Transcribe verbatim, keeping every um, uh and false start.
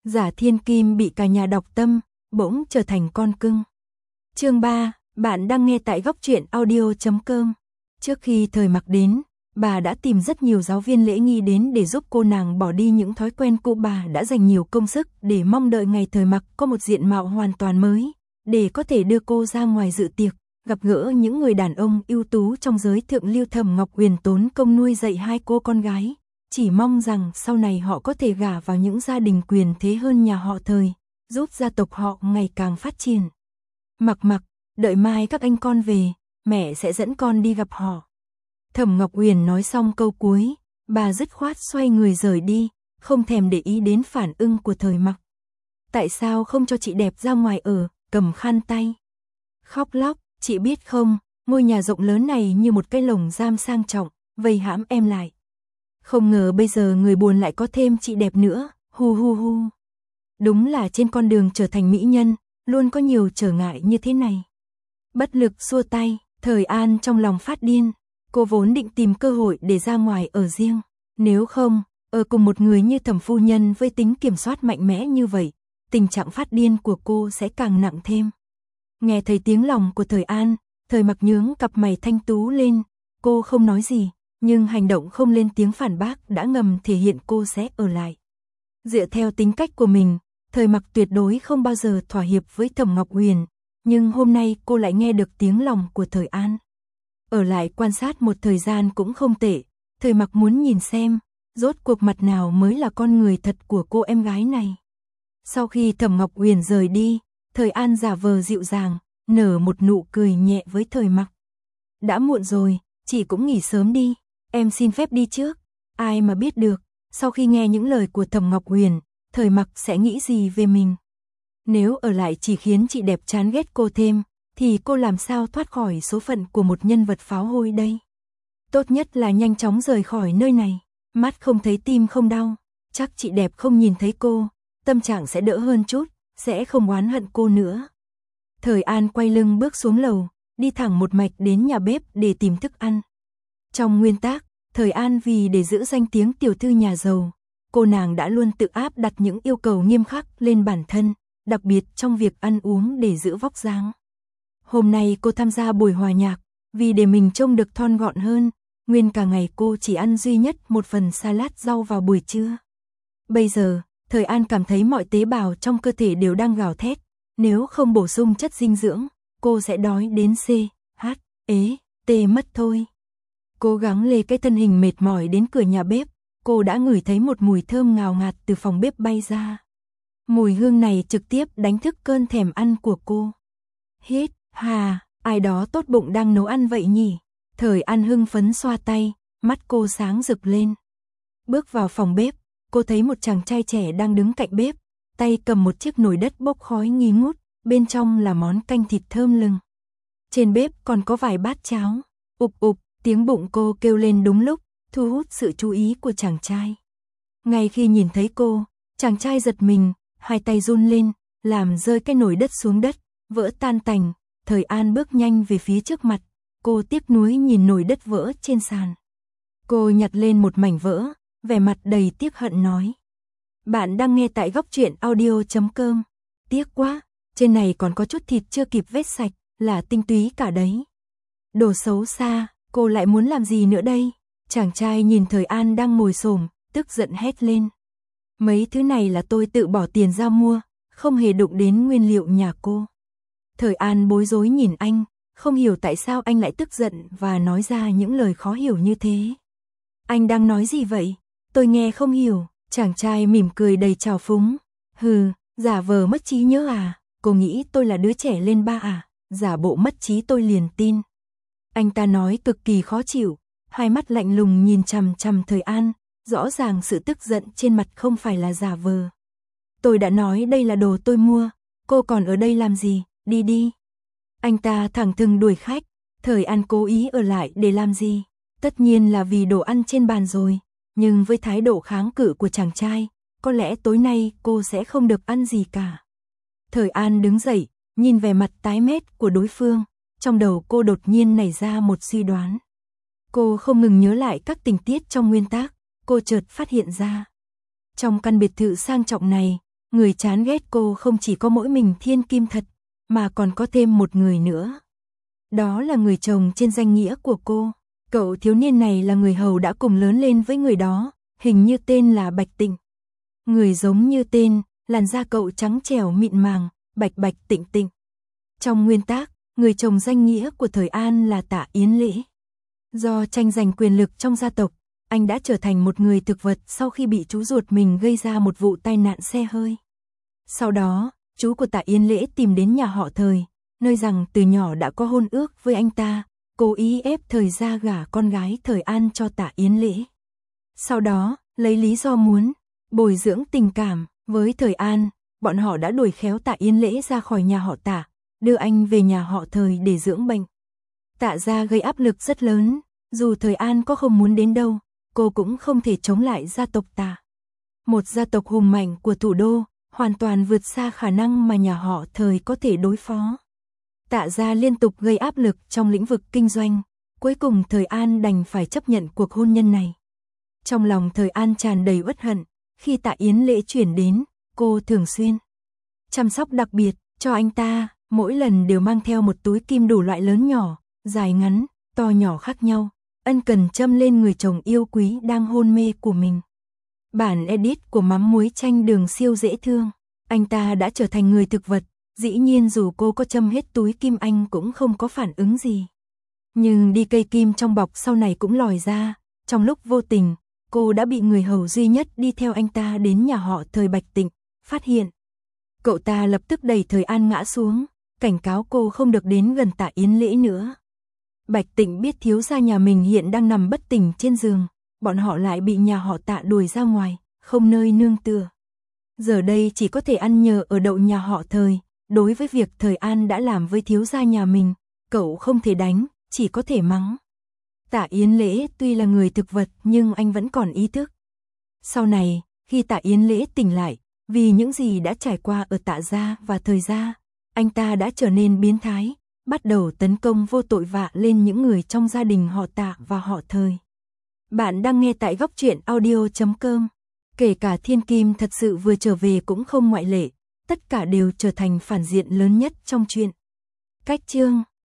Giả thiên kim bị cả nhà đọc tâm, bỗng trở thành con cưng. Chương ba, bạn đang nghe tại góc truyện audio chấm com. Trước khi Thời Mặc đến, bà đã tìm rất nhiều giáo viên lễ nghi đến để giúp cô nàng bỏ đi những thói quen cũ. Bà đã dành nhiều công sức để mong đợi ngày Thời Mặc có một diện mạo hoàn toàn mới, để có thể đưa cô ra ngoài dự tiệc, gặp gỡ những người đàn ông ưu tú trong giới thượng lưu. Thẩm Ngọc Uyển tốn công nuôi dạy hai cô con gái, chỉ mong rằng sau này họ có thể gả vào những gia đình quyền thế hơn nhà họ Thời, giúp gia tộc họ ngày càng phát triển. Mặc Mặc, đợi mai các anh con về, mẹ sẽ dẫn con đi gặp họ. Thẩm Ngọc Uyển nói xong câu cuối, bà dứt khoát xoay người rời đi, không thèm để ý đến phản ứng của Thời Mặc. Tại sao không cho chị đẹp ra ngoài ở, cầm khăn tay, khóc lóc, chị biết không, ngôi nhà rộng lớn này như một cái lồng giam sang trọng, vây hãm em lại. Không ngờ bây giờ người buồn lại có thêm chị đẹp nữa, hu hu hu. Đúng là trên con đường trở thành mỹ nhân, luôn có nhiều trở ngại như thế này. Bất lực xua tay, Thời An trong lòng phát điên, cô vốn định tìm cơ hội để ra ngoài ở riêng, nếu không, ở cùng một người như Thẩm phu nhân với tính kiểm soát mạnh mẽ như vậy, tình trạng phát điên của cô sẽ càng nặng thêm. Nghe thấy tiếng lòng của Thời An, Thời Mặc nhướng cặp mày thanh tú lên, cô không nói gì, nhưng hành động không lên tiếng phản bác đã ngầm thể hiện cô sẽ ở lại. Dựa theo tính cách của mình, Thời Mặc tuyệt đối không bao giờ thỏa hiệp với Thẩm Ngọc Uyển, nhưng hôm nay cô lại nghe được tiếng lòng của Thời An. Ở lại quan sát một thời gian cũng không tệ, Thời Mặc muốn nhìn xem, rốt cuộc mặt nào mới là con người thật của cô em gái này. Sau khi Thẩm Ngọc Uyển rời đi, Thời An giả vờ dịu dàng, nở một nụ cười nhẹ với Thời Mặc. Đã muộn rồi, chị cũng nghỉ sớm đi, em xin phép đi trước. Ai mà biết được, sau khi nghe những lời của Thẩm Ngọc Uyển, Thời Mặc sẽ nghĩ gì về mình. Nếu ở lại chỉ khiến chị đẹp chán ghét cô thêm, thì cô làm sao thoát khỏi số phận của một nhân vật pháo hôi đây. Tốt nhất là nhanh chóng rời khỏi nơi này, mắt không thấy tim không đau, chắc chị đẹp không nhìn thấy cô, tâm trạng sẽ đỡ hơn chút, sẽ không oán hận cô nữa. Thời An quay lưng bước xuống lầu, đi thẳng một mạch đến nhà bếp để tìm thức ăn. Trong nguyên tắc, Thời An vì để giữ danh tiếng tiểu thư nhà giàu, cô nàng đã luôn tự áp đặt những yêu cầu nghiêm khắc lên bản thân, đặc biệt trong việc ăn uống để giữ vóc dáng. Hôm nay cô tham gia buổi hòa nhạc, vì để mình trông được thon gọn hơn, nguyên cả ngày cô chỉ ăn duy nhất một phần salad rau vào buổi trưa. Bây giờ, Thời An cảm thấy mọi tế bào trong cơ thể đều đang gào thét, nếu không bổ sung chất dinh dưỡng, cô sẽ đói đến C, H, ế, T mất thôi. Cố gắng lê cái thân hình mệt mỏi đến cửa nhà bếp, cô đã ngửi thấy một mùi thơm ngào ngạt từ phòng bếp bay ra. Mùi hương này trực tiếp đánh thức cơn thèm ăn của cô. Hít, hà, ai đó tốt bụng đang nấu ăn vậy nhỉ? Thời An hưng phấn xoa tay, mắt cô sáng rực lên. Bước vào phòng bếp, cô thấy một chàng trai trẻ đang đứng cạnh bếp, tay cầm một chiếc nồi đất bốc khói nghi ngút, bên trong là món canh thịt thơm lừng. Trên bếp còn có vài bát cháo. Ục ục, tiếng bụng cô kêu lên đúng lúc, thu hút sự chú ý của chàng trai. Ngay khi nhìn thấy cô, chàng trai giật mình, hai tay run lên, làm rơi cái nồi đất xuống đất, vỡ tan tành. Thời An bước nhanh về phía trước mặt, cô tiếc nuối nhìn nồi đất vỡ trên sàn. Cô nhặt lên một mảnh vỡ, vẻ mặt đầy tiếc hận nói. Bạn đang nghe tại góc truyện audio chấm com. Tiếc quá, trên này còn có chút thịt chưa kịp vết sạch, là tinh túy cả đấy. Đồ xấu xa, cô lại muốn làm gì nữa đây? Chàng trai nhìn Thời An đang ngồi xổm, tức giận hét lên. Mấy thứ này là tôi tự bỏ tiền ra mua, không hề đụng đến nguyên liệu nhà cô. Thời An bối rối nhìn anh, không hiểu tại sao anh lại tức giận và nói ra những lời khó hiểu như thế. Anh đang nói gì vậy? Tôi nghe không hiểu. Chàng trai mỉm cười đầy trào phúng. Hừ, giả vờ mất trí nhớ à? Cô nghĩ tôi là đứa trẻ lên ba à? Giả bộ mất trí tôi liền tin. Anh ta nói cực kỳ khó chịu, hai mắt lạnh lùng nhìn chằm chằm Thời An, rõ ràng sự tức giận trên mặt không phải là giả vờ. Tôi đã nói đây là đồ tôi mua, cô còn ở đây làm gì? Đi đi. Anh ta thẳng thừng đuổi khách. Thời An cố ý ở lại để làm gì? Tất nhiên là vì đồ ăn trên bàn rồi. Nhưng với thái độ kháng cự của chàng trai, có lẽ tối nay cô sẽ không được ăn gì cả. Thời An đứng dậy, nhìn về mặt tái mét của đối phương, trong đầu cô đột nhiên nảy ra một suy đoán. Cô không ngừng nhớ lại các tình tiết trong nguyên tác, cô chợt phát hiện ra. Trong căn biệt thự sang trọng này, người chán ghét cô không chỉ có mỗi mình Thiên Kim thật, mà còn có thêm một người nữa. Đó là người chồng trên danh nghĩa của cô. Cậu thiếu niên này là người hầu đã cùng lớn lên với người đó, hình như tên là Bạch Tịnh. Người giống như tên, làn da cậu trắng trẻo mịn màng, bạch bạch tịnh tịnh. Trong nguyên tác, người chồng danh nghĩa của thời An là Tạ Yến Lễ. Do tranh giành quyền lực trong gia tộc, anh đã trở thành một người thực vật sau khi bị chú ruột mình gây ra một vụ tai nạn xe hơi. Sau đó, chú của Tạ Yến Lễ tìm đến nhà họ Thời, nơi rằng từ nhỏ đã có hôn ước với anh ta, cố ý ép Thời ra gả con gái Thời An cho Tạ Yến Lễ. Sau đó, lấy lý do muốn bồi dưỡng tình cảm với Thời An, bọn họ đã đuổi khéo Tạ Yến Lễ ra khỏi nhà họ Tạ, đưa anh về nhà họ Thời để dưỡng bệnh. Tạ gia gây áp lực rất lớn, dù Thời An có không muốn đến đâu, cô cũng không thể chống lại gia tộc Tạ. Một gia tộc hùng mạnh của thủ đô, hoàn toàn vượt xa khả năng mà nhà họ Thời có thể đối phó. Tạ gia liên tục gây áp lực trong lĩnh vực kinh doanh, cuối cùng Thời An đành phải chấp nhận cuộc hôn nhân này. Trong lòng Thời An tràn đầy uất hận, khi Tạ Yến Lễ chuyển đến, cô thường xuyên chăm sóc đặc biệt cho anh ta, mỗi lần đều mang theo một túi kim đủ loại lớn nhỏ, dài ngắn, to nhỏ khác nhau, ân cần châm lên người chồng yêu quý đang hôn mê của mình. Bản edit của mắm muối chanh đường siêu dễ thương, anh ta đã trở thành người thực vật, dĩ nhiên dù cô có châm hết túi kim anh cũng không có phản ứng gì. Nhưng đi cây kim trong bọc sau này cũng lòi ra, trong lúc vô tình, cô đã bị người hầu duy nhất đi theo anh ta đến nhà họ Thời Bạch Tịnh, phát hiện. Cậu ta lập tức đẩy Thời An ngã xuống, cảnh cáo cô không được đến gần Tạ Yến Lễ nữa. Bạch Tịnh biết thiếu gia nhà mình hiện đang nằm bất tỉnh trên giường, bọn họ lại bị nhà họ Tạ đuổi ra ngoài, không nơi nương tựa. Giờ đây chỉ có thể ăn nhờ ở đậu nhà họ Thời, đối với việc Thời An đã làm với thiếu gia nhà mình, cậu không thể đánh, chỉ có thể mắng. Tạ Yến Lễ tuy là người thực vật nhưng anh vẫn còn ý thức. Sau này, khi Tạ Yến Lễ tỉnh lại, vì những gì đã trải qua ở Tạ gia và Thời gia, anh ta đã trở nên biến thái, bắt đầu tấn công vô tội vạ lên những người trong gia đình họ Tạ và họ Thời. Bạn đang nghe tại góc truyện audio chấm com. Kể cả Thiên Kim thật sự vừa trở về cũng không ngoại lệ, tất cả đều trở thành phản diện lớn nhất trong truyện. Cách chương